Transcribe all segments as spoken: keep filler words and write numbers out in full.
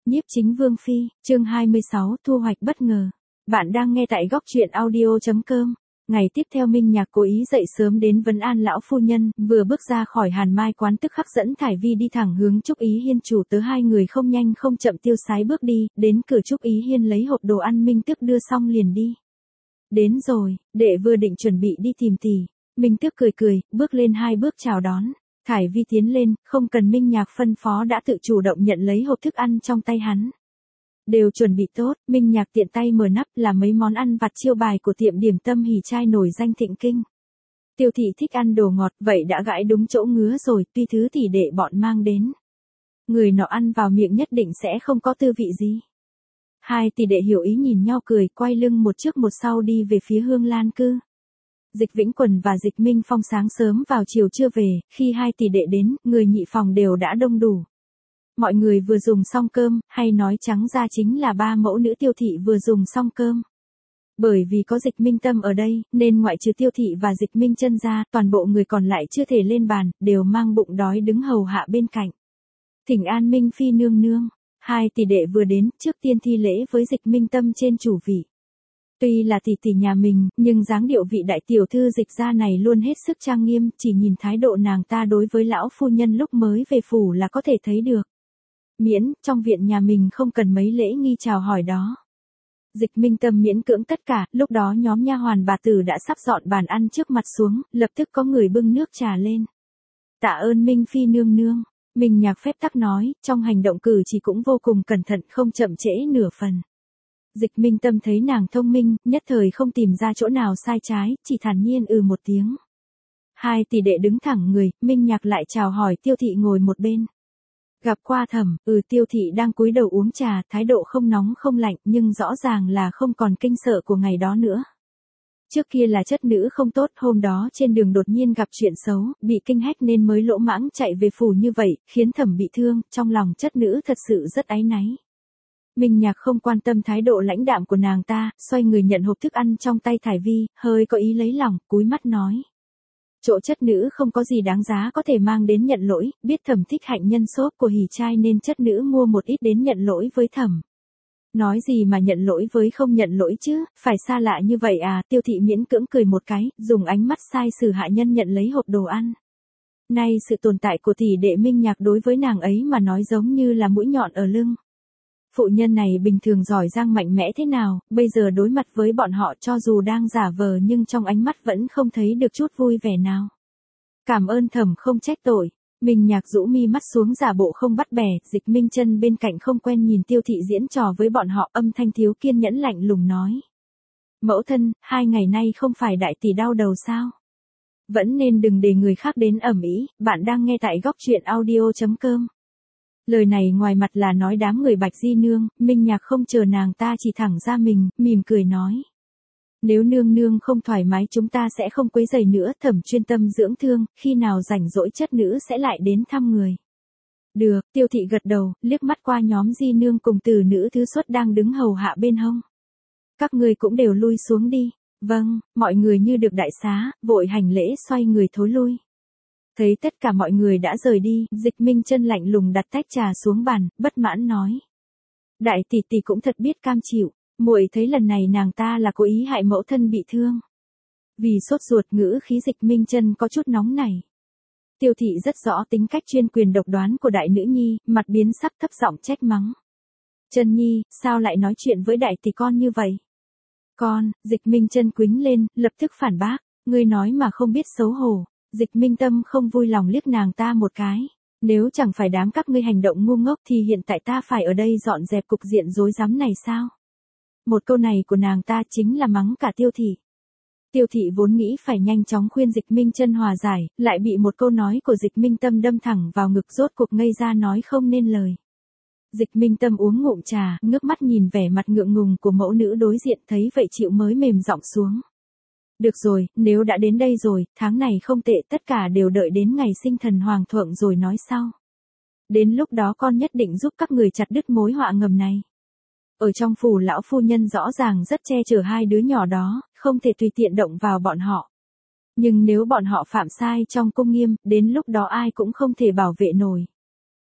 Nhiếp chính vương phi, chương hai mươi sáu, thu hoạch bất ngờ. Bạn đang nghe tại góc truyện audio chấm com. Ngày tiếp theo Minh Nhạc cố ý dậy sớm đến vấn an lão phu nhân, vừa bước ra khỏi Hàn Mai quán tức khắc dẫn Thải Vi đi thẳng hướng Trúc Ý Hiên chủ tớ hai người không nhanh không chậm tiêu sái bước đi, đến cửa Trúc Ý Hiên lấy hộp đồ ăn Minh Tước đưa xong liền đi. Đến rồi, đệ vừa định chuẩn bị đi tìm tỷ, Minh Tước cười cười, bước lên hai bước chào đón. Thải Vi tiến lên, không cần Minh Nhạc phân phó đã tự chủ động nhận lấy hộp thức ăn trong tay hắn. Đều chuẩn bị tốt, Minh Nhạc tiện tay mở nắp là mấy món ăn vặt chiêu bài của tiệm điểm tâm Hỉ Trai nổi danh thịnh kinh. Tiêu thị thích ăn đồ ngọt, vậy đã gãi đúng chỗ ngứa rồi, tuy thứ tỷ đệ bọn mang đến. Người nọ ăn vào miệng nhất định sẽ không có tư vị gì. Hai tỷ đệ hiểu ý nhìn nhau cười, quay lưng một trước một sau đi về phía Hương Lan cư. Dịch Vĩnh Quần và Dịch Minh Phong sáng sớm vào chiều chưa về, khi hai tỷ đệ đến, người nhị phòng đều đã đông đủ. Mọi người vừa dùng xong cơm, hay nói trắng ra chính là ba mẫu nữ Tiêu thị vừa dùng xong cơm. Bởi vì có Dịch Minh Tâm ở đây, nên ngoại trừ Tiêu thị và Dịch Minh Chân ra, toàn bộ người còn lại chưa thể lên bàn, đều mang bụng đói đứng hầu hạ bên cạnh. Thỉnh an Minh Phi nương nương, hai tỷ đệ vừa đến, trước tiên thi lễ với Dịch Minh Tâm trên chủ vị. Tuy là tỷ tỷ nhà mình, nhưng dáng điệu vị đại tiểu thư Dịch gia này luôn hết sức trang nghiêm, chỉ nhìn thái độ nàng ta đối với lão phu nhân lúc mới về phủ là có thể thấy được. Miễn, trong viện nhà mình không cần mấy lễ nghi chào hỏi đó. Dịch Minh Tâm miễn cưỡng tất cả, lúc đó nhóm nha hoàn bà tử đã sắp dọn bàn ăn trước mặt xuống, lập tức có người bưng nước trà lên. Tạ ơn Minh Phi nương nương, Minh Nhạc phép tắc nói, trong hành động cử chỉ cũng vô cùng cẩn thận không chậm trễ nửa phần. Dịch Minh Tâm thấy nàng thông minh, nhất thời không tìm ra chỗ nào sai trái, chỉ thản nhiên ừ một tiếng. Hai tỷ đệ đứng thẳng người, Minh Nhạc lại chào hỏi Tiêu thị ngồi một bên. Gặp qua Thẩm, ừ Tiêu thị đang cúi đầu uống trà, thái độ không nóng không lạnh, nhưng rõ ràng là không còn kinh sợ của ngày đó nữa. Trước kia là chất nữ không tốt, hôm đó trên đường đột nhiên gặp chuyện xấu, bị kinh hách nên mới lỗ mãng chạy về phủ như vậy, khiến Thẩm bị thương, trong lòng chất nữ thật sự rất áy náy. Minh Nhạc không quan tâm thái độ lãnh đạm của nàng ta, xoay người nhận hộp thức ăn trong tay Thải Vi, hơi có ý lấy lòng, cúi mắt nói. Chỗ chất nữ không có gì đáng giá có thể mang đến nhận lỗi, biết Thẩm thích hạnh nhân xốp của Hỉ Trai nên chất nữ mua một ít đến nhận lỗi với Thẩm. Nói gì mà nhận lỗi với không nhận lỗi chứ, phải xa lạ như vậy à, Tiêu thị miễn cưỡng cười một cái, dùng ánh mắt sai sử hạ nhân nhận lấy hộp đồ ăn. Nay sự tồn tại của tỷ đệ Minh Nhạc đối với nàng ấy mà nói giống như là mũi nhọn ở lưng. Phụ nhân này bình thường giỏi giang mạnh mẽ thế nào, bây giờ đối mặt với bọn họ cho dù đang giả vờ nhưng trong ánh mắt vẫn không thấy được chút vui vẻ nào. Cảm ơn Thẩm không trách tội, Minh Nhạc rũ mi mắt xuống giả bộ không bắt bẻ, Dịch Minh Chân bên cạnh không quen nhìn Tiêu thị diễn trò với bọn họ, âm thanh thiếu kiên nhẫn lạnh lùng nói. Mẫu thân, hai ngày nay không phải đại tỷ đau đầu sao? Vẫn nên đừng để người khác đến ầm ĩ, bạn đang nghe tại góc truyện audio chấm com. Lời này ngoài mặt là nói đám người Bạch Di nương, Minh Nhạc không chờ nàng ta chỉ thẳng ra mình, mỉm cười nói. Nếu nương nương không thoải mái chúng ta sẽ không quấy rầy nữa, Thẩm chuyên tâm dưỡng thương, khi nào rảnh rỗi chất nữ sẽ lại đến thăm người. Được, Tiêu thị gật đầu, liếc mắt qua nhóm Di nương cùng từ nữ thứ xuất đang đứng hầu hạ bên hông. Các người cũng đều lui xuống đi. Vâng, mọi người như được đại xá, vội hành lễ xoay người thối lui. Thấy tất cả mọi người đã rời đi, Dịch Minh Chân lạnh lùng đặt tách trà xuống bàn, bất mãn nói. Đại tỷ tỷ cũng thật biết cam chịu, muội thấy lần này nàng ta là cố ý hại mẫu thân bị thương. Vì sốt ruột ngữ khí Dịch Minh Chân có chút nóng nảy. Tiêu thị rất rõ tính cách chuyên quyền độc đoán của đại nữ nhi, mặt biến sắc thấp giọng trách mắng. Chân nhi, sao lại nói chuyện với đại tỷ con như vậy? Con, Dịch Minh Chân quýnh lên, lập tức phản bác, ngươi nói mà không biết xấu hổ. Dịch Minh Tâm không vui lòng liếc nàng ta một cái. Nếu chẳng phải đám các ngươi hành động ngu ngốc thì hiện tại ta phải ở đây dọn dẹp cục diện rối rắm này sao? Một câu này của nàng ta chính là mắng cả Tiêu thị. Tiêu thị vốn nghĩ phải nhanh chóng khuyên Dịch Minh Chân hòa giải, lại bị một câu nói của Dịch Minh Tâm đâm thẳng vào ngực, rốt cuộc ngây ra nói không nên lời. Dịch Minh Tâm uống ngụm trà, ngước mắt nhìn vẻ mặt ngượng ngùng của mẫu nữ đối diện, thấy vậy chịu mới mềm giọng xuống. Được rồi, nếu đã đến đây rồi, tháng này không tệ, tất cả đều đợi đến ngày sinh thần hoàng thượng rồi nói sau. Đến lúc đó con nhất định giúp các người chặt đứt mối họa ngầm này. Ở trong phủ lão phu nhân rõ ràng rất che chở hai đứa nhỏ đó, không thể tùy tiện động vào bọn họ. Nhưng nếu bọn họ phạm sai trong cung nghiêm, đến lúc đó ai cũng không thể bảo vệ nổi.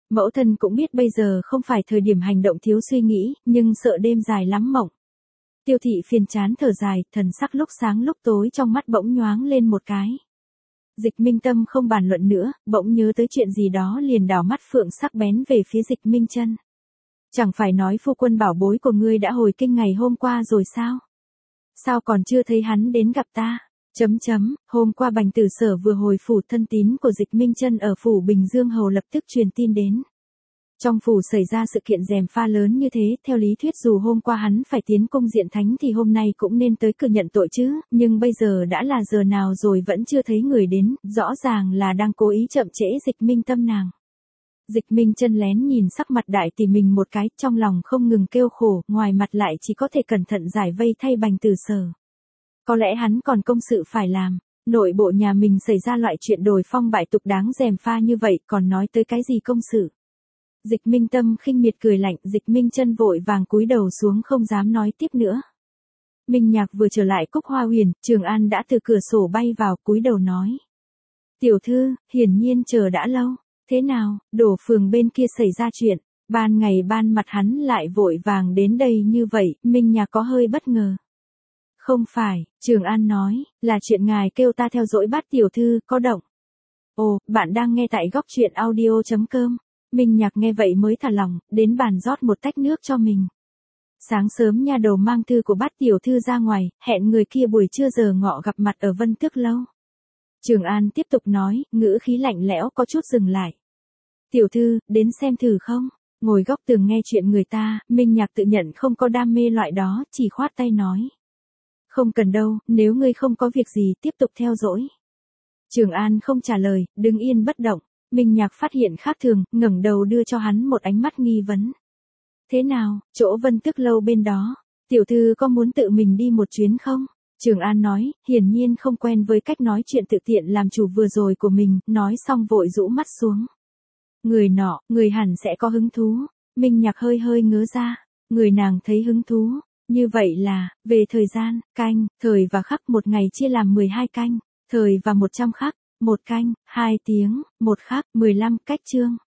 Mẫu thân cũng biết bây giờ không phải thời điểm hành động thiếu suy nghĩ, nhưng sợ đêm dài lắm mộng. Tiêu thị phiền chán thở dài, thần sắc lúc sáng lúc tối trong mắt bỗng nhoáng lên một cái. Dịch Minh Tâm không bàn luận nữa, bỗng nhớ tới chuyện gì đó liền đảo mắt phượng sắc bén về phía Dịch Minh Chân. Chẳng phải nói phu quân bảo bối của ngươi đã hồi kinh ngày hôm qua rồi sao? Sao còn chưa thấy hắn đến gặp ta? Chấm chấm, hôm qua Bành Tử Sở vừa hồi phủ, thân tín của Dịch Minh Chân ở phủ Bình Dương Hầu lập tức truyền tin đến. Trong phủ xảy ra sự kiện gièm pha lớn như thế, theo lý thuyết dù hôm qua hắn phải tiến cung diện thánh thì hôm nay cũng nên tới cử nhận tội chứ, nhưng bây giờ đã là giờ nào rồi vẫn chưa thấy người đến, rõ ràng là đang cố ý chậm trễ Dịch Minh Tâm nàng. Dịch Minh Chân lén nhìn sắc mặt đại tỷ mình một cái, trong lòng không ngừng kêu khổ, ngoài mặt lại chỉ có thể cẩn thận giải vây thay Bành Tử Sở. Có lẽ hắn còn công sự phải làm, nội bộ nhà mình xảy ra loại chuyện đồi phong bại tục đáng gièm pha như vậy, còn nói tới cái gì công sự. Dịch Minh Tâm khinh miệt cười lạnh, Dịch Minh Chân vội vàng cúi đầu xuống không dám nói tiếp nữa. Minh Nhạc vừa trở lại Cúc Hoa Huyền, Trường An đã từ cửa sổ bay vào, cúi đầu nói: "Tiểu thư, hiển nhiên chờ đã lâu, thế nào, Đổ Phường bên kia xảy ra chuyện, ban ngày ban mặt hắn lại vội vàng đến đây như vậy." Minh Nhạc có hơi bất ngờ. "Không phải," Trường An nói, "là chuyện ngài kêu ta theo dõi Bát tiểu thư, có động." "Ồ, bạn đang nghe tại góc truyện audio chấm com." Minh Nhạc nghe vậy mới thả lòng, đến bàn rót một tách nước cho mình. Sáng sớm nha đầu mang thư của Bát tiểu thư ra ngoài, hẹn người kia buổi trưa giờ ngọ gặp mặt ở Vân Tước lâu. Trường An tiếp tục nói, ngữ khí lạnh lẽo có chút dừng lại. "Tiểu thư, đến xem thử không?" Ngồi góc tường nghe chuyện người ta, Minh Nhạc tự nhận không có đam mê loại đó, chỉ khoát tay nói: "Không cần đâu, nếu ngươi không có việc gì tiếp tục theo dõi." Trường An không trả lời, đứng yên bất động. Minh Nhạc phát hiện khác thường, ngẩng đầu đưa cho hắn một ánh mắt nghi vấn. "Thế nào, chỗ Vân Tước lâu bên đó, tiểu thư có muốn tự mình đi một chuyến không?" Trường An nói, hiển nhiên không quen với cách nói chuyện tự tiện làm chủ vừa rồi của mình, nói xong vội rũ mắt xuống. Người nọ, người hẳn sẽ có hứng thú. Minh Nhạc hơi hơi ngớ ra, người nàng thấy hứng thú. Như vậy là, về thời gian, canh, thời và khắc một ngày chia làm mười hai canh, thời và một trăm khắc, một canh, hai tiếng, một khắc, mười lăm cách chương.